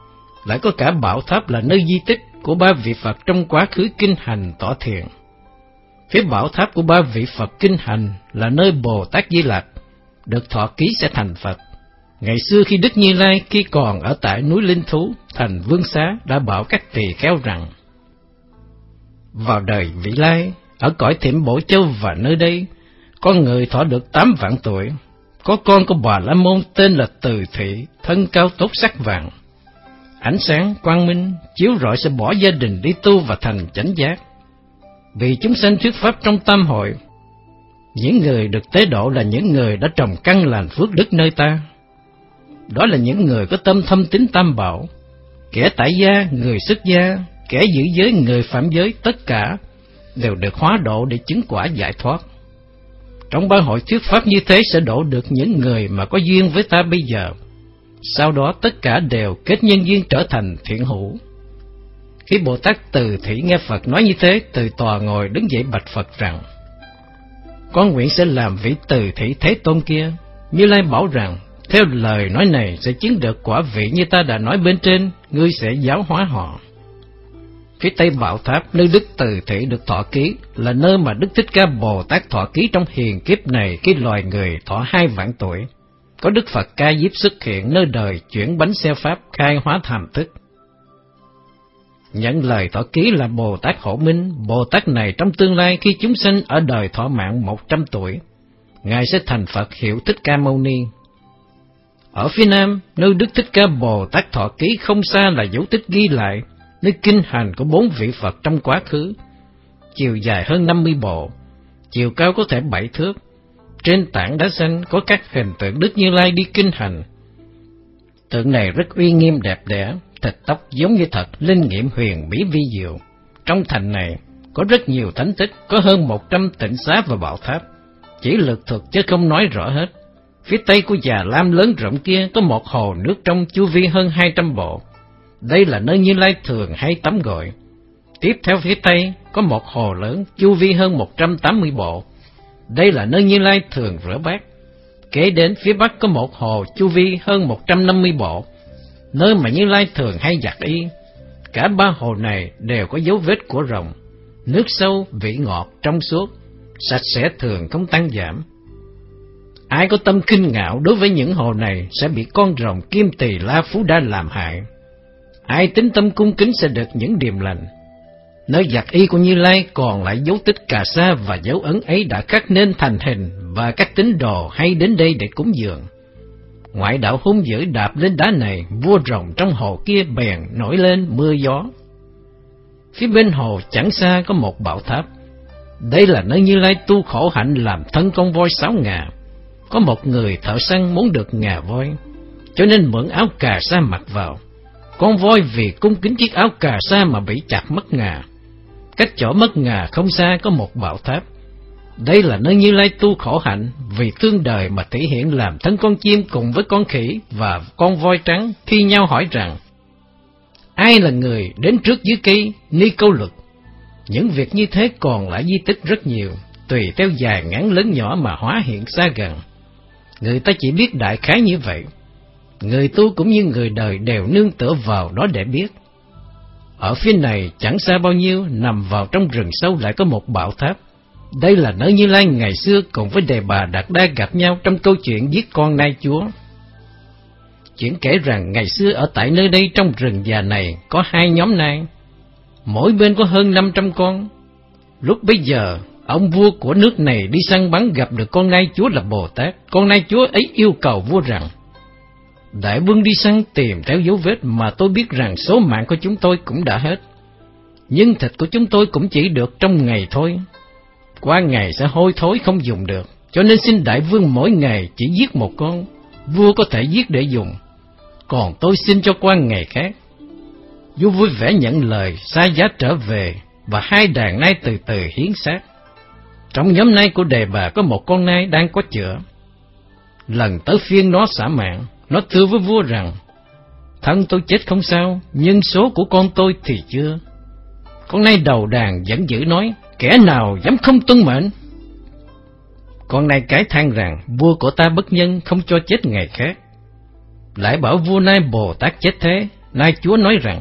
Lại có cả bảo tháp là nơi di tích của ba vị Phật trong quá khứ kinh hành tỏ thiền. Phía bảo tháp của ba vị Phật kinh hành là nơi Bồ Tát Di Lặc được thọ ký sẽ thành Phật. Ngày xưa khi Đức Như Lai khi còn ở tại núi Linh Thú thành Vương Xá đã bảo các tỳ kheo rằng: vào đời vị lai, ở cõi Thiểm Bổ Châu và nơi đây, con người thọ được tám vạn tuổi. Có con của Bà La Môn tên là Từ Thị, thân cao tốt sắc vàng. Ánh sáng quang minh chiếu rọi sẽ bỏ gia đình đi tu và thành chánh giác. Vì chúng sanh thuyết pháp trong tam hội, những người được tế độ là những người đã trồng căn lành phước đức nơi ta. Đó là những người có tâm thâm tín tam bảo, kẻ tại gia, người xuất gia, kẻ giữ giới, người phạm giới, tất cả đều được hóa độ để chứng quả giải thoát. Trong ba hội thuyết pháp như thế sẽ độ được những người mà có duyên với ta bây giờ. Sau đó tất cả đều kết nhân duyên trở thành thiện hữu. Khi Bồ Tát Từ Thị nghe Phật nói như thế, từ tòa ngồi đứng dậy bạch Phật rằng: con nguyện sẽ làm vị Từ Thị Thế Tôn kia. Như Lai bảo rằng: theo lời nói này sẽ chứng được quả vị như ta đã nói bên trên, ngươi sẽ giáo hóa họ. Phía Tây Bảo Tháp, nơi Đức Từ Thị được thọ ký, là nơi mà Đức Thích Ca Bồ Tát thọ ký trong hiền kiếp này khi loài người thọ hai vạn tuổi. Có Đức Phật Ca Diếp xuất hiện nơi đời chuyển bánh xe Pháp khai hóa tham thức. Nhận lời thọ ký là Bồ Tát Hộ Minh. Bồ Tát này trong tương lai khi chúng sanh ở đời thọ mạng một trăm tuổi, Ngài sẽ thành Phật hiệu Thích Ca Mâu Ni. Ở phía Nam, nơi Đức Thích Ca Bồ Tát thọ ký không xa là dấu tích ghi lại nơi kinh hành của bốn vị Phật trong quá khứ. Chiều dài hơn năm mươi bộ, chiều cao có thể bảy thước. Trên tảng đá xanh có các hình tượng Đức Như Lai đi kinh hành. Tượng này rất uy nghiêm đẹp đẽ, thịt tóc giống như thật, linh nghiệm huyền bí vi diệu. Trong thành này có rất nhiều thánh tích, có hơn một trăm tịnh xá và bảo tháp, chỉ lược thuật chứ không nói rõ hết. Phía tây của Già Lam lớn rộng kia có một hồ nước trong chu vi hơn hai trăm bộ. Đây là nơi Như Lai thường hay tắm gội. Tiếp theo phía tây có một hồ lớn chu vi hơn một trăm tám mươi bộ. Đây là nơi Như Lai thường rửa bát. Kế đến phía bắc có một hồ chu vi hơn một trăm năm mươi bộ, nơi mà Như Lai thường hay giặt y. Cả ba hồ này đều có dấu vết của rồng. Nước sâu, vị ngọt, trong suốt, sạch sẽ thường không tăng giảm. Ai có tâm khinh ngạo đối với những hồ này sẽ bị con rồng Kim Tỳ La Phú Đa làm hại. Ai tính tâm cung kính sẽ được những điềm lành. Nơi giặt y của Như Lai còn lại dấu tích cà sa, và dấu ấn ấy đã khắc nên thành hình, và các tín đồ hay đến đây để cúng dường. Ngoại đạo hung dữ đạp lên đá này, vua rồng trong hồ kia bèn nổi lên mưa gió. Phía bên hồ chẳng xa có một bảo tháp. Đây là nơi Như Lai tu khổ hạnh làm thân con voi sáu ngà. Có một người thợ săn muốn được ngà voi, cho nên mượn áo cà sa mặc vào. Con voi vì cung kính chiếc áo cà sa mà bị chặt mất ngà. Cách chỗ mất ngà không xa có một bảo tháp. Đây là nơi Như Lai tu khổ hạnh, vì thương đời mà thể hiện làm thân con chim cùng với con khỉ và con voi trắng, thi nhau hỏi rằng: ai là người đến trước dưới cây Ni Câu Luật? Những việc như thế còn lại di tích rất nhiều, tùy theo dài ngắn lớn nhỏ mà hóa hiện xa gần. Người ta chỉ biết đại khái như vậy. Người tu cũng như người đời đều nương tựa vào đó để biết. Ở phía này chẳng xa bao nhiêu, nằm vào trong rừng sâu lại có một bảo tháp. Đây là nơi Như Lai ngày xưa cùng với Đề Bà Đạt Đa gặp nhau trong câu chuyện giết con nai chúa. Chuyện kể rằng ngày xưa ở tại nơi đây trong rừng già này có hai nhóm nai, mỗi bên có hơn năm trăm con. Lúc bấy giờ, ông vua của nước này đi săn bắn gặp được con nai chúa là Bồ Tát. Con nai chúa ấy yêu cầu vua rằng: đại vương đi săn tìm theo dấu vết mà tôi biết rằng số mạng của chúng tôi cũng đã hết, nhưng thịt của chúng tôi cũng chỉ được trong ngày thôi. Qua ngày sẽ hôi thối không dùng được, cho nên xin đại vương mỗi ngày chỉ giết một con. Vua có thể giết để dùng, còn tôi xin cho qua ngày khác. Vua vui vẻ nhận lời, xa giá trở về, và hai đàn nai từ từ hiến xác. Trong nhóm nai của Đề Bà có một con nai đang có chữa. Lần tới phiên nó xả mạng, nó thưa với vua rằng: thân tôi chết không sao, nhưng số của con tôi thì chưa. Con nai đầu đàn giận dữ nói: kẻ nào dám không tuân mệnh? Con nai cái than rằng: vua của ta bất nhân, không cho chết ngày khác. Lại bảo vua nai Bồ Tát chết thế, Nay Chúa nói rằng: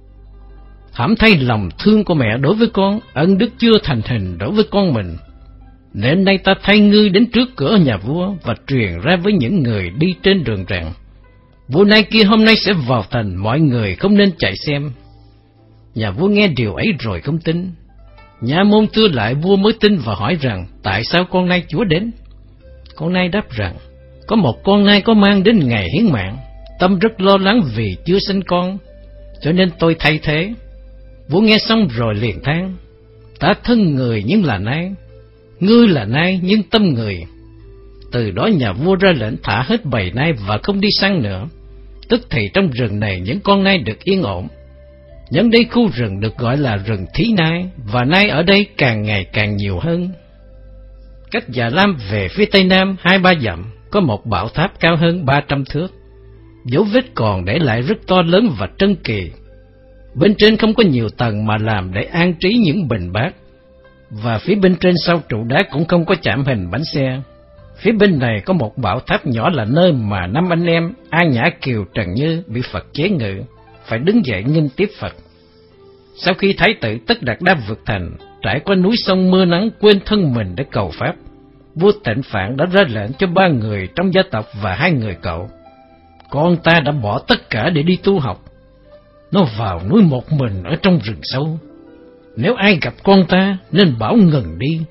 hãm thay lòng thương của mẹ đối với con, ân đức chưa thành hình đối với con mình. Nên nay ta thay ngươi đến trước cửa nhà vua và truyền ra với những người đi trên đường rằng: vua này kia hôm nay sẽ vào thành, mọi người không nên chạy xem. Nhà vua nghe điều ấy rồi không tin. Nhà môn thưa lại vua mới tin và hỏi rằng: tại sao con nai Chúa đến? Con nai đáp rằng: có một con nai có mang đến ngày hiến mạng, tâm rất lo lắng vì chưa sinh con, cho nên tôi thay thế. Vua nghe xong rồi liền than: ta thân người nhưng là nai, ngươi là nai nhưng tâm người. Từ đó nhà vua ra lệnh thả hết bầy nai và không đi săn nữa. Tức thì trong rừng này những con nai được yên ổn. Nhân đây khu rừng được gọi là rừng Thí Nai, và nai ở đây càng ngày càng nhiều hơn. Cách Già Lam về phía tây nam hai ba dặm có một bảo tháp cao hơn ba trăm thước. Dấu vết còn để lại rất to lớn và trân kỳ. Bên trên không có nhiều tầng mà làm để an trí những bình bát, và phía bên trên sau trụ đá cũng không có chạm hình bánh xe. Phía bên này có một bảo tháp nhỏ là nơi mà năm anh em An Nhã, Kiều, Trần Như bị Phật chế ngự, phải đứng dậy nghênh tiếp Phật. Sau khi Thái tử Tất Đạt Đa vượt thành, trải qua núi sông mưa nắng quên thân mình để cầu pháp, vua Tịnh Phạn đã ra lệnh cho ba người trong gia tộc và hai người cậu: con ta đã bỏ tất cả để đi tu học. Nó vào núi một mình ở trong rừng sâu. Nếu ai gặp con ta nên bảo ngừng đi.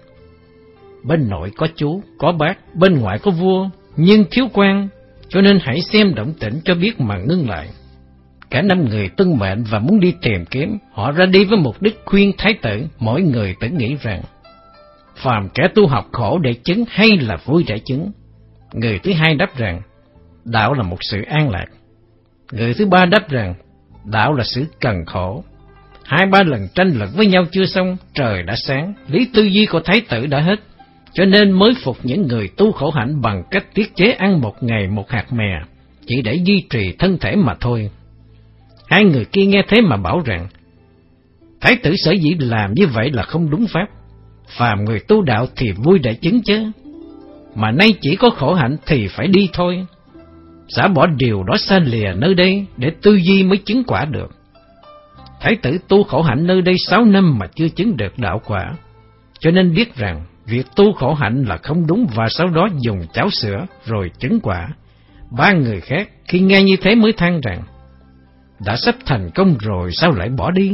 Bên nội có chú, có bác, bên ngoại có vua, nhưng thiếu quan, cho nên hãy xem động tĩnh cho biết mà ngưng lại. Cả năm người tuân mệnh và muốn đi tìm kiếm. Họ ra đi với mục đích khuyên thái tử. Mỗi người tự nghĩ rằng: phàm kẻ tu học khổ để chứng hay là vui để chứng? Người thứ hai đáp rằng: đạo là một sự an lạc. Người thứ ba đáp rằng: đạo là sự cần khổ. Hai ba lần tranh luận với nhau chưa xong, trời đã sáng, lý tư duy của thái tử đã hết, cho nên mới phục những người tu khổ hạnh bằng cách tiết chế ăn một ngày một hạt mè, chỉ để duy trì thân thể mà thôi. Hai người kia nghe thế mà bảo rằng: thái tử sở dĩ làm như vậy là không đúng pháp. Phàm người tu đạo thì vui để chứng chứ, mà nay chỉ có khổ hạnh thì phải đi thôi. Xả bỏ điều đó xa lìa nơi đây để tư duy mới chứng quả được. Thái tử tu khổ hạnh nơi đây sáu năm mà chưa chứng được đạo quả, cho nên biết rằng việc tu khổ hạnh là không đúng, và sau đó dùng cháo sữa rồi chứng quả. Ba người khác khi nghe như thế mới than rằng: đã sắp thành công rồi sao lại bỏ đi?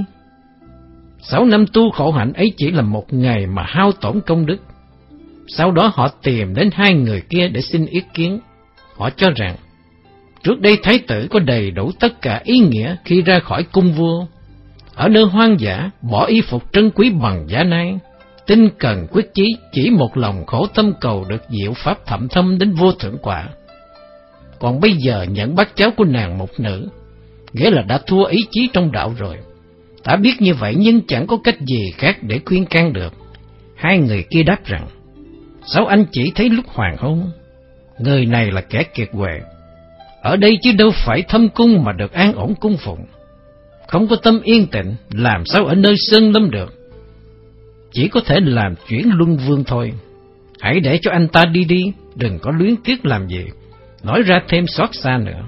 Sáu năm tu khổ hạnh ấy chỉ là một ngày mà hao tổn công đức. Sau đó họ tìm đến hai người kia để xin ý kiến. Họ cho rằng trước đây thái tử có đầy đủ tất cả ý nghĩa khi ra khỏi cung vua. Ở nơi hoang dã, bỏ y phục trân quý bằng giá nai, tinh cần quyết chí, chỉ một lòng khổ tâm cầu được diệu pháp thậm thâm đến vô thượng quả. Còn bây giờ nhận bát cháo của nàng một nữ, nghĩa là đã thua ý chí trong đạo rồi. Ta biết như vậy nhưng chẳng có cách gì khác để khuyên can được. Hai người kia đáp rằng: sao anh chỉ thấy lúc hoàng hôn? Người này là kẻ kiệt quệ, ở đây chứ đâu phải thâm cung mà được an ổn cung phụng. Không có tâm yên tịnh, làm sao ở nơi sơn lâm được? Chỉ có thể làm chuyển luân vương thôi. Hãy để cho anh ta đi đi, đừng có luyến tiếc làm gì, nói ra thêm xót xa nữa.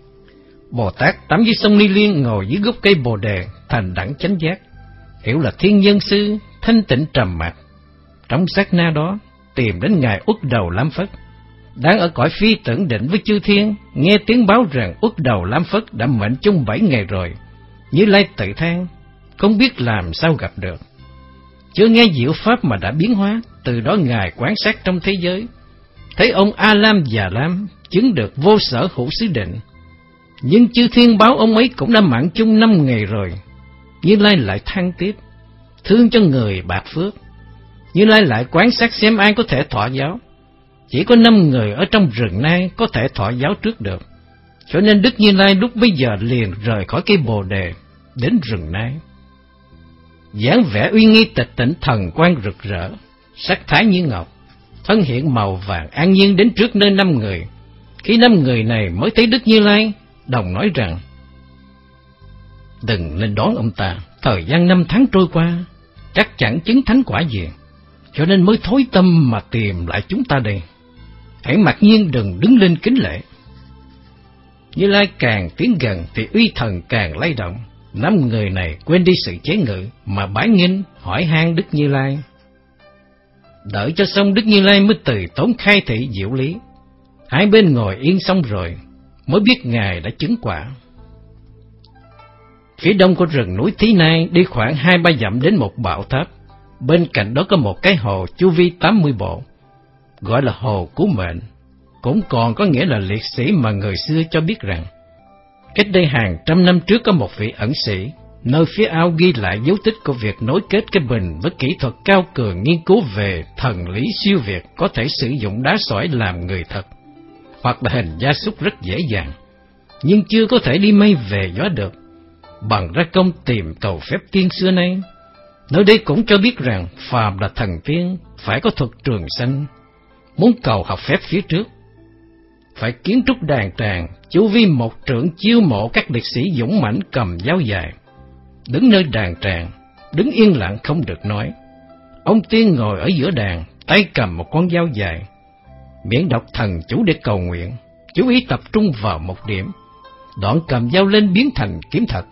Bồ Tát tắm dưới sông Ni Liên, ngồi dưới gốc cây bồ đề, thành đẳng chánh giác, hiểu là thiên nhân sư, thanh tịnh trầm mặc. Trong sát na đó, tìm đến ngài Uất Đầu Lam Phất, đang ở cõi phi tưởng định với chư thiên, nghe tiếng báo rằng Uất Đầu Lam Phất đã mệnh chung bảy ngày rồi. Như Lai tự than, không biết làm sao gặp được. Chưa nghe diệu pháp mà đã biến hóa. Từ đó ngài quan sát trong thế giới, thấy ông A Lam Già Lam chứng được vô sở hữu xứ định. Nhưng chư thiên báo ông ấy cũng đã mạng chung năm ngày rồi. Như Lai lại than tiếp, thương cho người bạc phước. Như Lai lại quan sát xem ai có thể thọ giáo. Chỉ có năm người ở trong rừng Nai có thể thọ giáo trước được, cho nên Đức Như Lai lúc bây giờ liền rời khỏi cây bồ đề đến rừng Nai. dáng vẻ uy nghi tịch tịnh, thần quang rực rỡ, sắc thái như ngọc, thân hiện màu vàng an nhiên đến trước nơi năm người. Khi năm người này mới thấy Đức Như Lai, đồng nói rằng: đừng lên đón ông ta, thời gian năm tháng trôi qua, chắc chẳng chứng thánh quả gì, cho nên mới thối tâm mà tìm lại chúng ta đây. Hãy mặc nhiên đừng đứng lên kính lễ. Như Lai càng tiến gần thì uy thần càng lay động. Năm người này quên đi sự chế ngự mà bái nghinh hỏi han Đức Như Lai. Đợi cho xong, Đức Như Lai mới từ tốn khai thị diệu lý. Hai bên ngồi yên xong rồi mới biết Ngài đã chứng quả. Phía đông của rừng núi Thí Nai đi khoảng hai ba dặm đến một bảo tháp. Bên cạnh đó có một cái hồ chu vi tám mươi bộ, gọi là hồ cứu mệnh, cũng còn có nghĩa là liệt sĩ mà người xưa cho biết rằng cách đây hàng trăm năm trước có một vị ẩn sĩ, nơi phía ao ghi lại dấu tích của việc nối kết cái bình với kỹ thuật cao cường nghiên cứu về thần lý siêu việt, có thể sử dụng đá sỏi làm người thật, hoặc là hình gia súc rất dễ dàng, nhưng chưa có thể đi mây về gió được, bằng ra công tìm cầu phép tiên xưa nay. Nơi đây cũng cho biết rằng phàm là thần tiên phải có thuật trường sanh, muốn cầu học phép phía trước phải kiến trúc đàn tràng, chu vi một trượng chiêu mộ các liệt sĩ dũng mãnh cầm giáo dài, đứng nơi đàn tràng, đứng yên lặng không được nói. Ông tiên ngồi ở giữa đàn, tay cầm một con dao dài, miệng đọc thần chú để cầu nguyện, chú ý tập trung vào một điểm, đoạn cầm dao lên biến thành kiếm thật.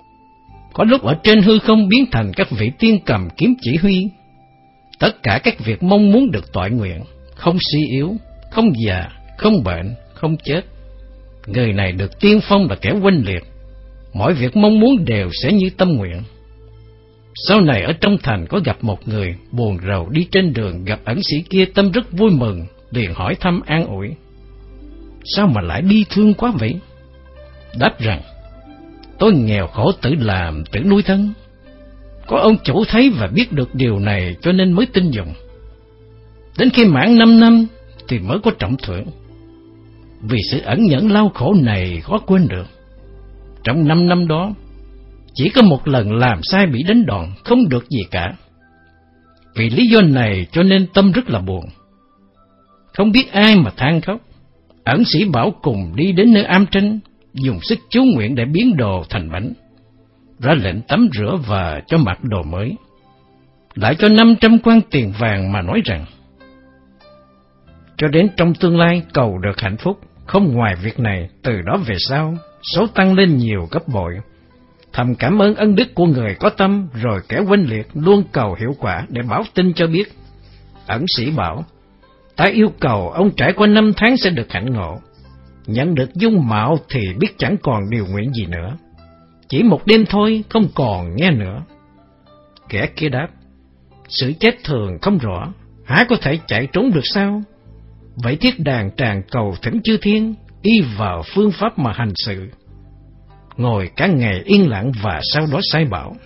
Có lúc ở trên hư không biến thành các vị tiên cầm kiếm chỉ huy. Tất cả các việc mong muốn được toại nguyện, không suy yếu, không già, không bệnh, không chết. Người này được tiên phong là kẻ oanh liệt, mọi việc mong muốn đều sẽ như tâm nguyện. Sau này ở trong thành có gặp một người buồn rầu đi trên đường, gặp ẩn sĩ kia tâm rất vui mừng, liền hỏi thăm an ủi. Sao mà lại bi thương quá vậy? Đáp rằng, tôi nghèo khổ tự làm, tự nuôi thân. Có ông chủ thấy và biết được điều này cho nên mới tin dùng. Đến khi mãn năm năm thì mới có trọng thưởng. Vì sự ẩn nhẫn lao khổ này khó quên được. Trong năm năm đó, chỉ có một lần làm sai bị đánh đòn, không được gì cả. Vì lý do này cho nên tâm rất là buồn. Không biết ai mà than khóc. Ẩn sĩ bảo cùng đi đến nơi am tranh, dùng sức chú nguyện để biến đồ thành bánh, ra lệnh tắm rửa và cho mặc đồ mới, lại cho năm trăm quan tiền vàng mà nói rằng cho đến trong tương lai cầu được hạnh phúc, không ngoài việc này, từ đó về sau số tăng lên nhiều gấp bội. Thầm cảm ơn ân đức của người có tâm, rồi kẻ oanh liệt luôn cầu hiệu quả để báo tin cho biết. Ẩn sĩ bảo, ta yêu cầu ông trải qua năm tháng sẽ được hạnh ngộ. Nhận được dung mạo thì biết chẳng còn điều nguyện gì nữa. Chỉ một đêm thôi, không còn nghe nữa. Kẻ kia đáp, sự chết thường không rõ, há có thể chạy trốn được sao? Vậy thiết đàn tràng cầu thỉnh chư thiên, y vào phương pháp mà hành sự. Ngồi cả ngày yên lặng và sau đó sai bảo.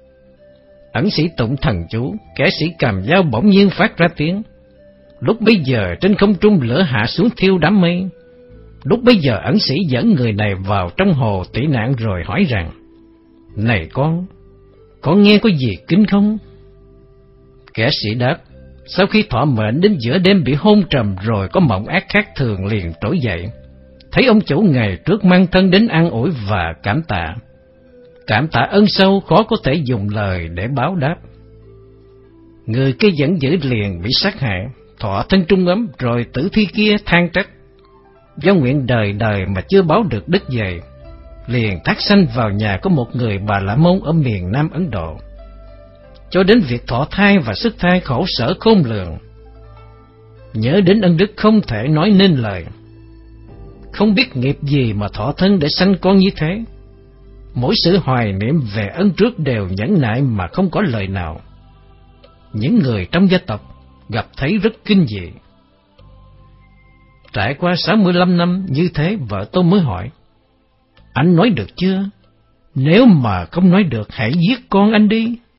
Ẩn sĩ tụng thần chú, kẻ sĩ cầm dao bỗng nhiên phát ra tiếng. Lúc bấy giờ trên không trung lửa hạ xuống thiêu đám mây. Lúc bấy giờ ẩn sĩ dẫn người này vào trong hồ tị nạn rồi hỏi rằng, này con, con nghe có gì kinh không? Kẻ sĩ đáp, sau khi thọ mệnh đến giữa đêm bị hôn trầm rồi có mộng ác khác thường liền trỗi dậy. Thấy ông chủ ngày trước mang thân đến an ủi và cảm tạ. Cảm tạ ân sâu khó có thể dùng lời để báo đáp. Người kia giận dữ liền bị sát hại, thọ thân trung ấm, rồi tử thi kia than trách. Do nguyện đời đời mà chưa báo được đức về, liền thác sanh vào nhà có một người Bà La Môn ở miền Nam Ấn Độ. Cho đến việc thọ thai và sức thai khổ sở khôn lường. Nhớ đến ân đức không thể nói nên lời. Không biết nghiệp gì mà thọ thân để sanh con như thế. Mỗi sự hoài niệm về ân trước đều nhẫn nại mà không có lời nào. Những người trong gia tộc gặp thấy rất kinh dị. Trải qua sáu mươi lăm năm như thế, vợ tôi mới hỏi, anh nói được chưa? Nếu mà không nói được hãy giết con anh đi.